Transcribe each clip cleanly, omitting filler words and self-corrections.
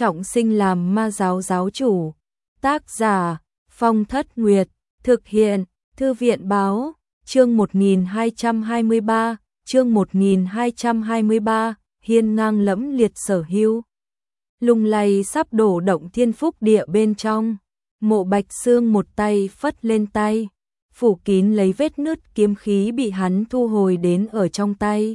trọng sinh làm ma giáo giáo chủ. Tác giả Phong Thất Nguyệt, thực hiện Thư viện Báo, chương 1223, chương 1223, hiên ngang lẫm liệt Sở Hưu. Lung lay sắp đổ động thiên phúc địa bên trong, Mộ Bạch Xương một tay phất lên tay, phủ kín lấy vết nứt kiếm khí bị hắn thu hồi đến ở trong tay.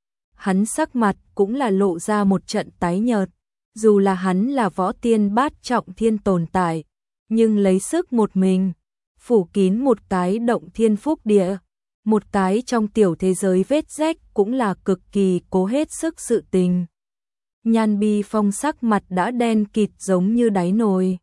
Hắn sắc mặt cũng là lộ ra một trận tái nhợt, dù là hắn là võ tiên bát trọng thiên tồn tại, nhưng lấy sức một mình, phủ kín một cái động thiên phúc địa, một cái trong tiểu thế giới vết rách cũng là cực kỳ cố hết sức sự tình. Nhan Bi Phong sắc mặt đã đen kịt giống như đáy nồi.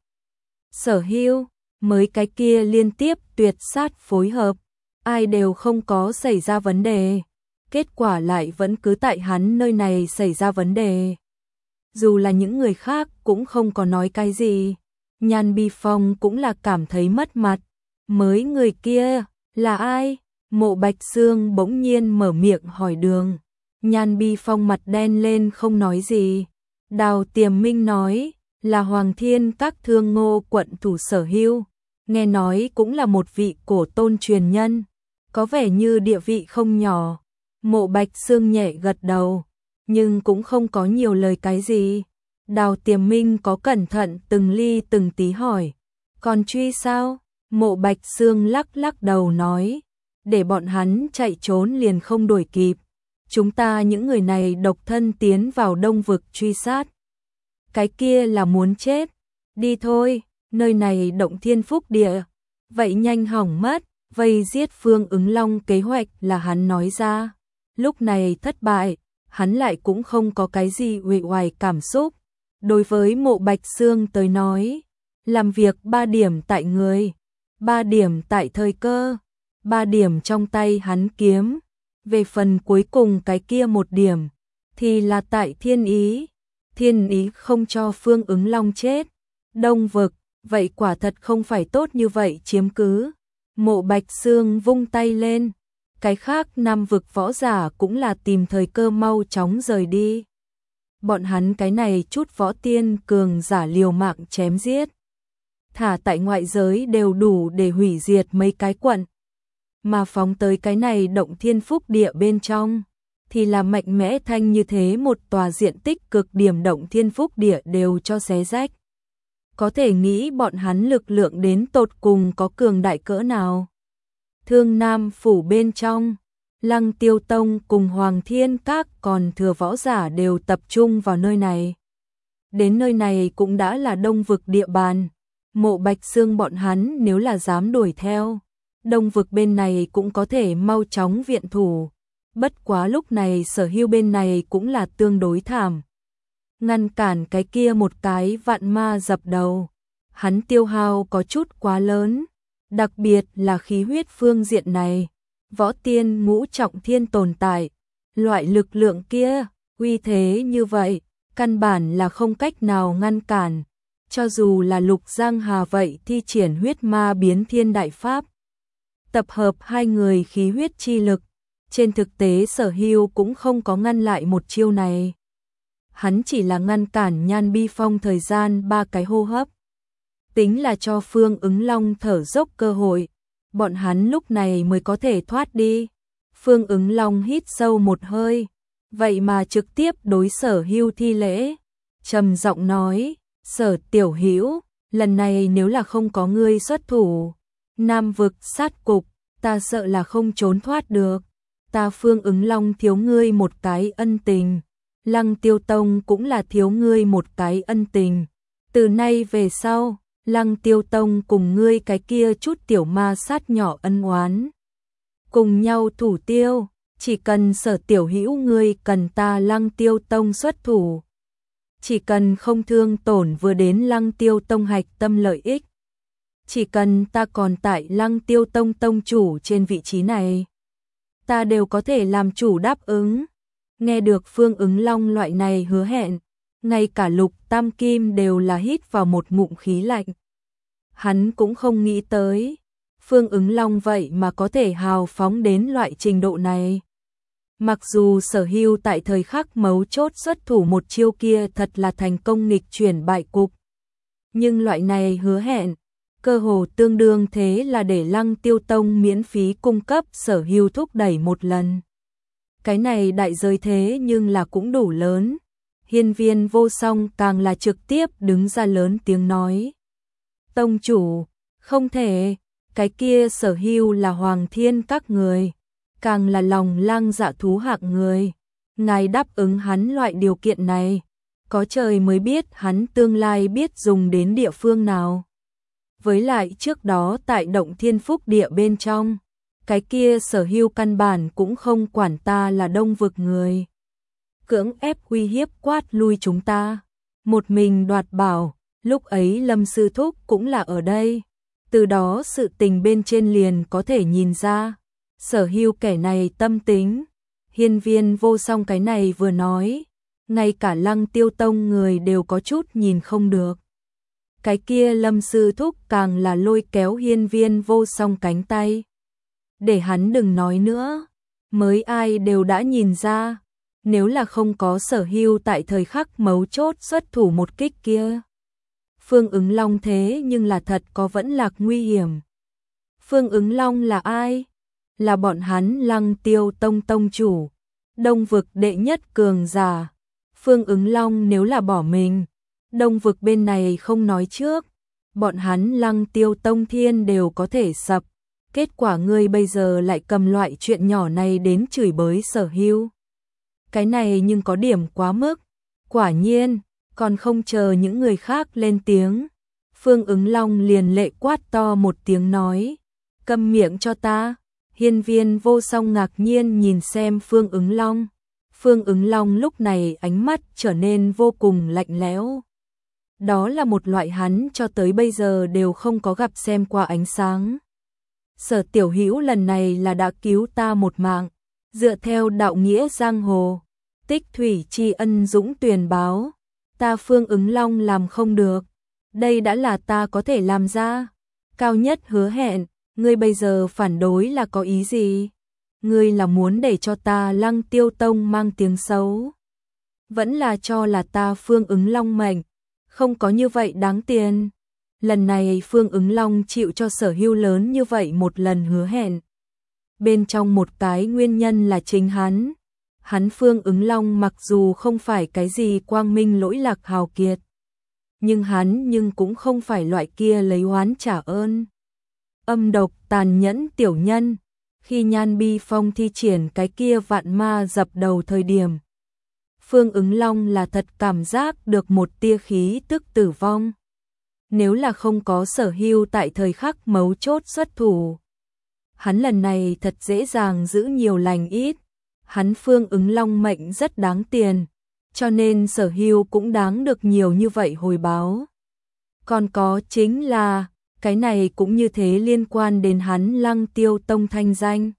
Sở Hưu, mới cái kia liên tiếp tuyệt sát phối hợp, ai đều không có xảy ra vấn đề, kết quả lại vẫn cứ tại hắn nơi này xảy ra vấn đề. Dù là những người khác cũng không có nói cái gì, Nhan Bi Phong cũng là cảm thấy mất mặt. Mới người kia, là ai? Mộ Bạch Xương bỗng nhiên mở miệng hỏi đường. Nhan Bi Phong mặt đen lên không nói gì. Đào Tiềm Minh nói, là Hoàng Thiên Các Thương Ngô quận thủ Sở Hưu, nghe nói cũng là một vị cổ tôn truyền nhân, có vẻ như địa vị không nhỏ. Mộ Bạch Xương nhẹ gật đầu, nhưng cũng không có nhiều lời cái gì. Đào Tiềm Minh có cẩn thận từng ly từng tí hỏi, còn truy sao? Mộ Bạch Xương lắc lắc đầu nói, để bọn hắn chạy trốn liền không đuổi kịp. Chúng ta những người này độc thân tiến vào Đông Vực truy sát. Cái kia là muốn chết. Đi thôi, nơi này động thiên phúc địa. Vậy nhanh hỏng mất, vây giết Phương Ứng Long kế hoạch là hắn nói ra. Lúc này thất bại, hắn lại cũng không có cái gì uể oải cảm xúc. Đối với Mộ Bạch Xương tới nói, làm việc 3 điểm tại người, 3 điểm tại thời cơ, 3 điểm trong tay hắn kiếm. Về phần cuối cùng cái kia 1 điểm, thì là tại thiên ý. Thiên ý không cho Phương Ứng Long chết. Đông Vực, vậy quả thật không phải tốt như vậy chiếm cứ. Mộ Bạch Xương vung tay lên. Cái khác 5 vực võ giả cũng là tìm thời cơ mau chóng rời đi. Bọn hắn cái này chút võ tiên cường giả liều mạng chém giết, thả tại ngoại giới đều đủ để hủy diệt mấy cái quận. Mà phóng tới cái này động thiên phúc địa bên trong, thì là mạnh mẽ thanh như thế một tòa diện tích cực điểm động thiên phúc địa đều cho xé rách. Có thể nghĩ bọn hắn lực lượng đến tột cùng có cường đại cỡ nào. Thương Nam phủ bên trong, Lăng Tiêu Tông cùng Hoàng Thiên Các còn thừa võ giả đều tập trung vào nơi này. Đến nơi này cũng đã là Đông Vực địa bàn. Mộ Bạch Xương bọn hắn nếu là dám đuổi theo, Đông Vực bên này cũng có thể mau chóng viện thủ. Bất quá lúc này Sở Hưu bên này cũng là tương đối thảm. Ngăn cản cái kia một cái vạn ma dập đầu, hắn tiêu hao có chút quá lớn, đặc biệt là khí huyết phương diện này. Võ tiên ngũ trọng thiên tồn tại, loại lực lượng kia, uy thế như vậy, căn bản là không cách nào ngăn cản. Cho dù là Lục Giang Hà vậy thi triển huyết ma biến thiên đại pháp, tập hợp 2 người khí huyết chi lực, trên thực tế Sở Hưu cũng không có ngăn lại một chiêu này. Hắn chỉ là ngăn cản Nhan Bi Phong thời gian 3 cái hô hấp. Tính là cho Phương Ứng Long thở dốc cơ hội, bọn hắn lúc này mới có thể thoát đi. Phương Ứng Long hít sâu một hơi, vậy mà trực tiếp đối Sở Hưu thi lễ, trầm giọng nói, Sở tiểu hữu, lần này nếu là không có ngươi xuất thủ, Nam Vực sát cục, ta sợ là không trốn thoát được. Ta Phương Ứng Long thiếu ngươi một cái ân tình, Lăng Tiêu Tông cũng là thiếu ngươi một cái ân tình. Từ nay về sau, Lăng Tiêu Tông cùng ngươi cái kia chút tiểu ma sát nhỏ ân oán, cùng nhau thủ tiêu, chỉ cần Sở tiểu hữu ngươi cần ta Lăng Tiêu Tông xuất thủ. Chỉ cần không thương tổn vừa đến Lăng Tiêu Tông hạch tâm lợi ích. Chỉ cần ta còn tại Lăng Tiêu Tông tông chủ trên vị trí này, ta đều có thể làm chủ đáp ứng. Nghe được Phương Ứng Long loại này hứa hẹn, ngay cả Lục Tam Kim đều là hít vào một ngụm khí lạnh. Hắn cũng không nghĩ tới, Phương Ứng Long vậy mà có thể hào phóng đến loại trình độ này. Mặc dù Sở Hưu tại thời khắc mấu chốt xuất thủ một chiêu kia thật là thành công nghịch chuyển bại cục, nhưng loại này hứa hẹn, cơ hồ tương đương thế là để Lăng Tiêu Tông miễn phí cung cấp Sở Hưu thúc đẩy một lần. Cái này đại giới thế nhưng là cũng đủ lớn. Hiên Viên Vô Song càng là trực tiếp đứng ra lớn tiếng nói. Tông chủ, không thể, cái kia Sở Hưu là Hoàng Thiên các người, càng là lòng lang dạ thú hạng người. Ngài đáp ứng hắn loại điều kiện này, có trời mới biết hắn tương lai biết dùng đến địa phương nào. Với lại trước đó tại Động Thiên Phúc Địa bên trong, cái kia Sở Hưu căn bản cũng không quản ta là Đông Vực người. Cưỡng ép uy hiếp quát lui chúng ta, một mình đoạt bảo, lúc ấy Lâm Sư Thúc cũng là ở đây. Từ đó sự tình bên trên liền có thể nhìn ra, Sở Hưu kẻ này tâm tính. Hiên Viên Vô Song cái này vừa nói, ngay cả Lăng Tiêu Tông người đều có chút nhìn không được. Cái kia Lâm Sư Thúc càng là lôi kéo Hiên Viên Vô Song cánh tay. Để hắn đừng nói nữa, mới ai đều đã nhìn ra, nếu là không có Sở Hưu tại thời khắc mấu chốt xuất thủ một kích kia. Phương Ứng Long thế nhưng là thật có vẫn lạc nguy hiểm. Phương Ứng Long là ai? Là bọn hắn Lăng Tiêu Tông tông chủ, Đông Vực đệ nhất cường giả. Phương Ứng Long nếu là bỏ mình, Đông Vực bên này không nói trước, bọn hắn Lăng Tiêu Tông thiên đều có thể sập. Kết quả ngươi bây giờ lại cầm loại chuyện nhỏ này đến chửi bới Sở Hưu. Cái này nhưng có điểm quá mức. Quả nhiên, còn không chờ những người khác lên tiếng, Phương Ứng Long liền lệ quát to một tiếng nói, câm miệng cho ta. Hiên Viên Vô Song ngạc nhiên nhìn xem Phương Ứng Long. Phương Ứng Long lúc này ánh mắt trở nên vô cùng lạnh lẽo. Đó là một loại hắn cho tới bây giờ đều không có gặp xem qua ánh sáng. Sở Tiểu Hữu lần này là đã cứu ta một mạng, dựa theo đạo nghĩa giang hồ, tích thủy tri ân dũng tuyền báo, ta Phương Ứng Long làm không được, đây đã là ta có thể làm ra. Cao nhất hứa hẹn, ngươi bây giờ phản đối là có ý gì? Ngươi là muốn để cho ta Lăng Tiêu Tông mang tiếng xấu? Vẫn là cho là ta Phương Ứng Long mệnh, không có như vậy đáng tiền. Lần này Phương Ứng Long chịu cho Sở Hưu lớn như vậy một lần hứa hẹn. Bên trong một cái nguyên nhân là chính hắn. Hắn Phương Ứng Long mặc dù không phải cái gì quang minh lỗi lạc hào kiệt, nhưng hắn cũng không phải loại kia lấy oán trả ơn. Âm độc tàn nhẫn tiểu nhân. Khi Nhan Bi Phong thi triển cái kia vạn ma dập đầu thời điểm, Phương Ứng Long là thật cảm giác được một tia khí tức tử vong. Nếu là không có Sở Hưu tại thời khắc mấu chốt xuất thủ, hắn lần này thật dễ dàng giữ nhiều lành ít. Hắn Phương Ứng Long mệnh rất đáng tiền, cho nên Sở Hưu cũng đáng được nhiều như vậy hồi báo. Còn có chính là, cái này cũng như thế liên quan đến hắn Lăng Tiêu Tông thanh danh.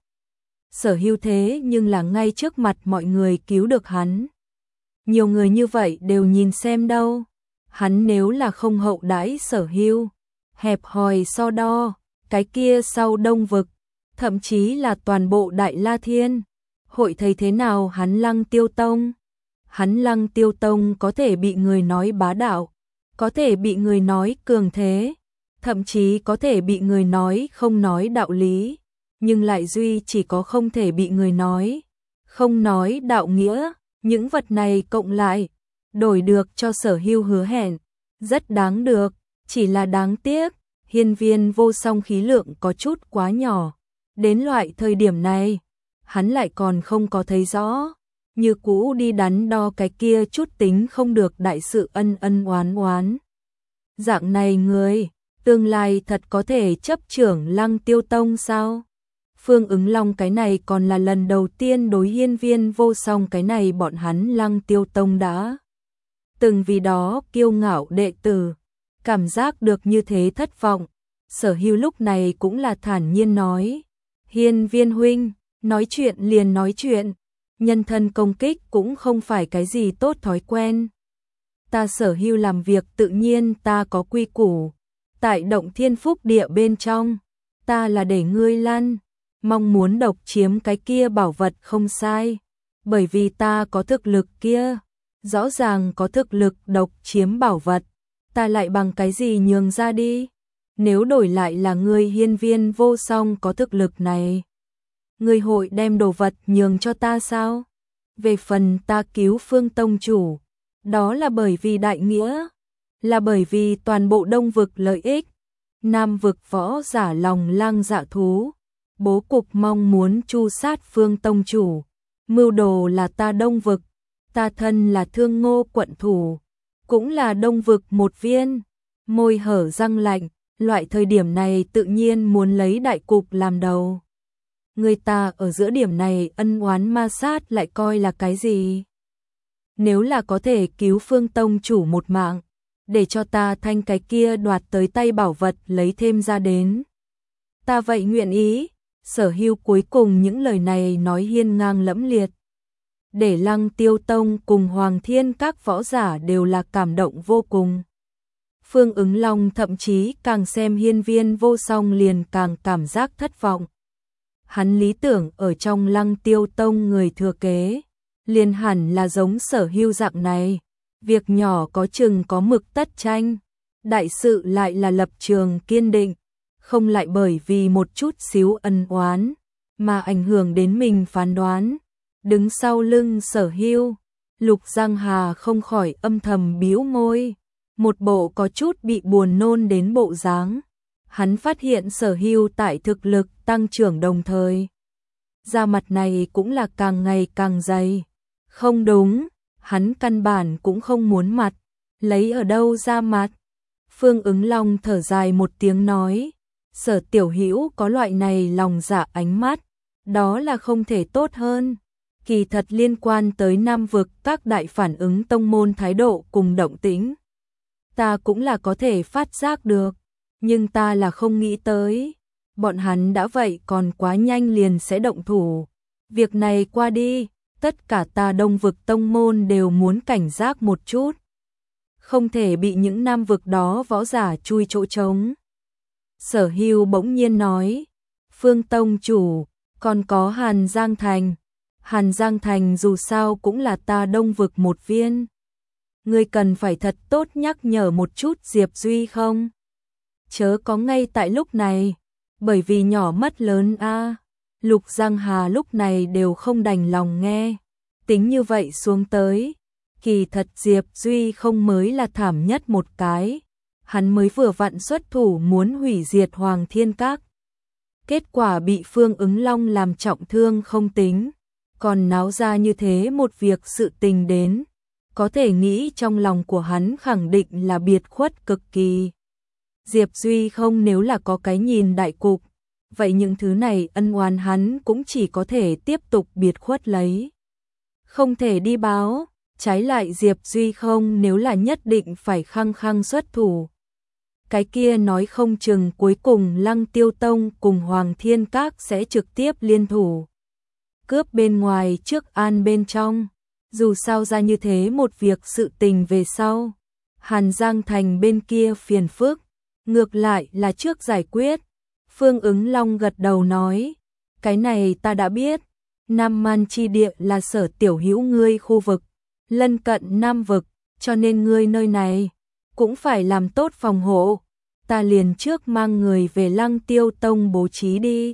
Sở Hưu thế nhưng là ngay trước mặt mọi người cứu được hắn. Nhiều người như vậy đều nhìn xem đâu. Hắn nếu là không hậu đãi Sở Hưu, hẹp hòi so đo, cái kia sau Đông Vực, thậm chí là toàn bộ Đại La Thiên, hội thấy thế nào hắn Lăng Tiêu Tông? Hắn Lăng Tiêu Tông có thể bị người nói bá đạo, có thể bị người nói cường thế, thậm chí có thể bị người nói không nói đạo lý, nhưng lại duy chỉ có không thể bị người nói không nói đạo nghĩa. Những vật này cộng lại, đổi được cho Sở Hưu hứa hẹn, rất đáng được, chỉ là đáng tiếc, Hiên Viên Vô Song khí lượng có chút quá nhỏ. Đến loại thời điểm này, hắn lại còn không có thấy rõ, như cũ đi đắn đo cái kia chút tính không được đại sự ân ân oán oán. Dạng này người, tương lai thật có thể chấp trưởng Lăng Tiêu Tông sao? Phương Ứng Long cái này còn là lần đầu tiên đối Hiên Viên Vô Song cái này bọn hắn Lăng Tiêu Tông đã từng vì đó kiêu ngạo đệ tử, cảm giác được như thế thất vọng. Sở Hưu lúc này cũng là thản nhiên nói, Hiên Viên huynh, nói chuyện liền nói chuyện, nhân thân công kích cũng không phải cái gì tốt thói quen. Ta Sở Hưu làm việc tự nhiên ta có quy củ, tại Động Thiên Phúc Địa bên trong, ta là để ngươi lăn, mong muốn độc chiếm cái kia bảo vật không sai, Bởi vì ta có thực lực kia, rõ ràng có thực lực độc chiếm bảo vật, ta lại bằng cái gì nhường ra đi? Nếu đổi lại là ngươi Hiên Viên Vô Song có thực lực này, ngươi hội đem đồ vật nhường cho ta sao? Về phần ta cứu Phương tông chủ, đó là bởi vì đại nghĩa, là bởi vì toàn bộ Đông vực lợi ích. Nam vực võ giả lòng lang dạ thú, bố cục mong muốn tru sát Phương tông chủ, mưu đồ là ta Đông vực, ta thân là Thương Ngô quận thủ, cũng là Đông vực một viên. Môi hở răng lạnh, loại thời điểm này tự nhiên muốn lấy đại cục làm đầu. Người ta ở giữa điểm này ân oán ma sát lại coi là cái gì? Nếu là có thể cứu Phương tông chủ một mạng, để cho ta thanh cái kia đoạt tới tay bảo vật lấy thêm ra đến, ta vậy nguyện ý. Sở Hưu cuối cùng những lời này nói hiên ngang lẫm liệt, để Lăng Tiêu Tông cùng Hoàng Thiên các võ giả đều là cảm động vô cùng. Phương Ứng Long thậm chí càng xem Hiên Viên Vô Song liền càng cảm giác thất vọng. Hắn lý tưởng ở trong Lăng Tiêu Tông người thừa kế, liền hẳn là giống Sở Hưu dạng này, việc nhỏ có chừng có mực tất tranh, đại sự lại là lập trường kiên định, không lại bởi vì một chút xíu ân oán mà ảnh hưởng đến mình phán đoán. Đứng sau lưng Sở Hưu, Lục Giang Hà không khỏi âm thầm bĩu môi, một bộ có chút bị buồn nôn đến bộ dáng. Hắn phát hiện Sở Hưu tại thực lực tăng trưởng đồng thời, da mặt này cũng là càng ngày càng dày. Không đúng, hắn căn bản cũng không muốn mặt, lấy ở đâu ra mặt? Phương Ứng Long thở dài một tiếng nói, Sở tiểu hữu có loại này lòng dạ ánh mắt, đó là không thể tốt hơn. Kỳ thật liên quan tới Nam vực các đại phản ứng tông môn thái độ cùng động tĩnh, ta cũng là có thể phát giác được, nhưng ta là không nghĩ tới, bọn hắn đã vậy còn quá nhanh liền sẽ động thủ. Việc này qua đi, tất cả ta Đông vực tông môn đều muốn cảnh giác một chút, không thể bị những Nam vực đó võ giả chui chỗ trống. Sở Hưu bỗng nhiên nói, Phương tông chủ, còn có Hàn Giang Thành. Hàn Giang Thành dù sao cũng là ta Đông vực một viên. Ngươi cần phải thật tốt nhắc nhở một chút Diệp Duy không? Chớ có ngay tại lúc này, bởi vì nhỏ mất lớn a. Lục Giang Hà lúc này đều không đành lòng nghe. Tính như vậy xuống tới, kỳ thật Diệp Duy không mới là thảm nhất một cái. Hắn mới vừa vặn xuất thủ muốn hủy diệt Hoàng Thiên Các. Kết quả bị Phương Ứng Long làm trọng thương không tính, còn náo ra như thế một việc sự tình đến, có thể nghĩ trong lòng của hắn khẳng định là biệt khuất cực kỳ. Diệp Duy không nếu là có cái nhìn đại cục, vậy những thứ này ân oán hắn cũng chỉ có thể tiếp tục biệt khuất lấy. Không thể đi báo, trái lại Diệp Duy không nếu là nhất định phải khăng khăng xuất thủ. Cái kia nói không chừng cuối cùng Lăng Tiêu Tông cùng Hoàng Thiên Các sẽ trực tiếp liên thủ. Cướp bên ngoài trước an bên trong, dù sao ra như thế một việc sự tình về sau. Hàn Giang Thành bên kia phiền phức, ngược lại là trước giải quyết. Phương Ứng Long gật đầu nói, cái này ta đã biết, Nam Man chi địa là Sở tiểu hữu ngươi khu vực, lân cận Nam vực, cho nên ngươi nơi này cũng phải làm tốt phòng hộ, ta liền trước mang người về Lăng Tiêu Tông bố trí đi.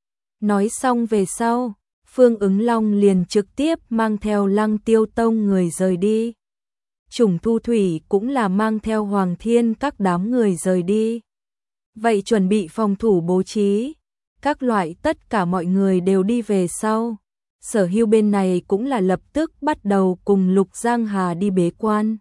Nói xong về sau, Phương Ứng Long liền trực tiếp mang theo Lăng Tiêu Tông người rời đi. Trùng Thu Thủy cũng là mang theo Hoàng Thiên các đám người rời đi. Vậy chuẩn bị phòng thủ bố trí, các loại tất cả mọi người đều đi về sau. Sở Hưu bên này cũng là lập tức bắt đầu cùng Lục Giang Hà đi bế quan.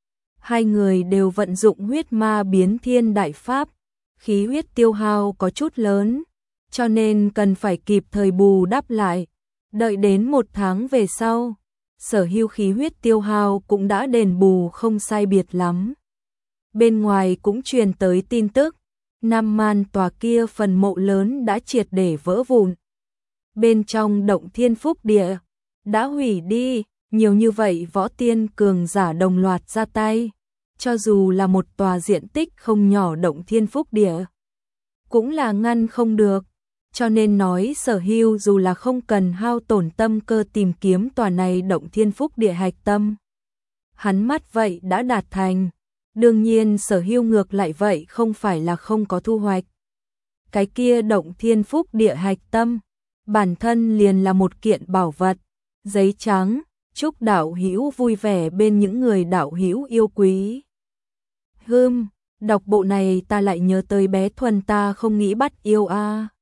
Hai người đều vận dụng huyết ma biến thiên đại pháp, khí huyết tiêu hao có chút lớn, cho nên cần phải kịp thời bù đắp lại. Đợi đến 1 tháng về sau, Sở Hưu khí huyết tiêu hao cũng đã đền bù không sai biệt lắm. Bên ngoài cũng truyền tới tin tức, Nam Man tòa kia phần mộ lớn đã triệt để vỡ vụn. Bên trong động Thiên Phúc Địa đã hủy đi, nhiều như vậy võ tiên cường giả đồng loạt ra tay, cho dù là một tòa diện tích không nhỏ động Thiên Phúc Địa cũng là ngăn không được. cho nên nói Sở Hưu dù là không cần hao tổn tâm cơ tìm kiếm tòa này động thiên phúc địa hạch tâm. Hắn mắt vậy đã đạt thành, đương nhiên Sở Hưu ngược lại vậy không phải là không có thu hoạch. Cái kia động thiên phúc địa hạch tâm, bản thân liền là một kiện bảo vật, giấy trắng, chúc đạo hữu vui vẻ bên những người đạo hữu yêu quý. Đọc bộ này ta lại nhớ tới bé Thuần ta không nghĩ bắt yêu a.